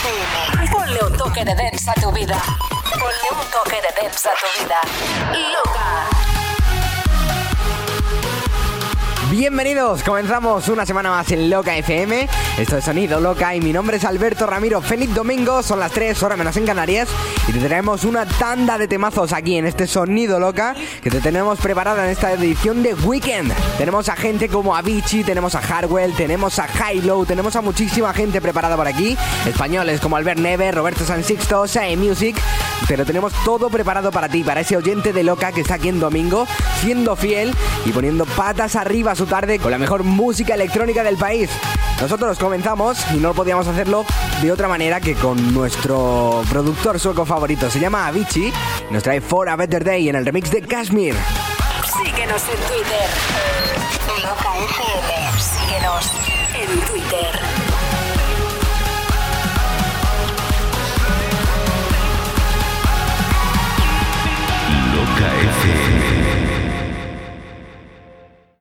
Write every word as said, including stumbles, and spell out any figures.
F M. Ponle un toque de dance a tu vida. Ponle un toque de dance a tu vida. Loca. Bienvenidos, comenzamos una semana más en Loca F M. Esto es Sonido Loca y mi nombre es Alberto Ramiro. Feliz domingo, son las tres horas menos en Canarias y te traemos una tanda de temazos aquí en este Sonido Loca que te tenemos preparada en esta edición de Weekend. Tenemos a gente como Avicii, tenemos a Hardwell, tenemos a Hi-Lo, tenemos a muchísima gente preparada por aquí. Españoles como Albert Neve, Roberto San Sixto, Say Music. Pero tenemos todo preparado para ti, para ese oyente de Loca que está aquí en domingo, siendo fiel y poniendo patas arriba a su tarde con la mejor música electrónica del país. Nosotros comenzamos y no podíamos hacerlo de otra manera que con nuestro productor sueco favorito. Se llama Avicii y nos trae For a Better Day en el remix de Kashmir. Síguenos en Twitter. Loca F M. Síguenos en Twitter. Loca F M.